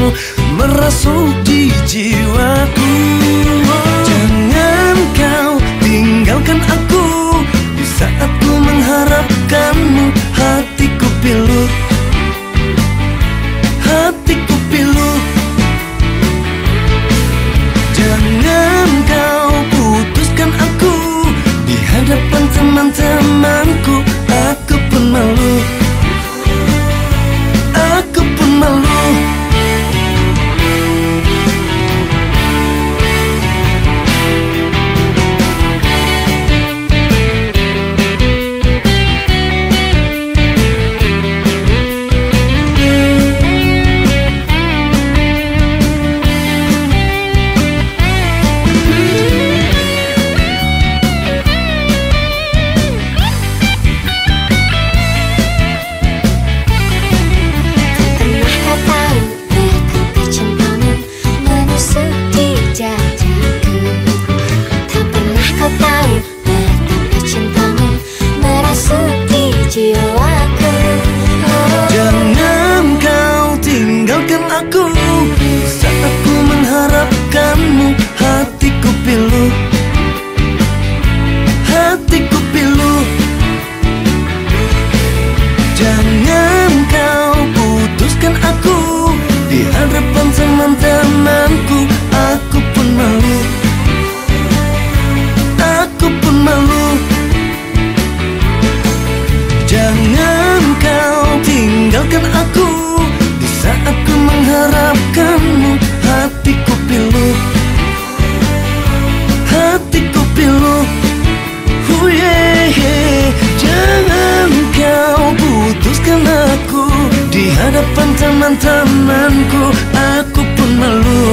merasuki jiwaku. Jangan kau tinggalkan aku di saat ku mengharapkanmu. Hatiku pilu, hatiku pilu. Jangan kau putuskan aku di hadapan teman-temanku. Aku pun malu, aku pun malu. Jangan kau tinggalkan aku saat ku mengharapkanmu. Hatiku pilu, hatiku pilu. Jangan kau putuskan aku di hadapan teman-temanku. Aku pun malu, aku pun malu. Jangan kau tinggalkan aku di saat ku mengharapkanmu. Hatiku pilu, hatiku pilu. Jangan kau putuskan aku di hadapan teman-temanku. Aku pun malu,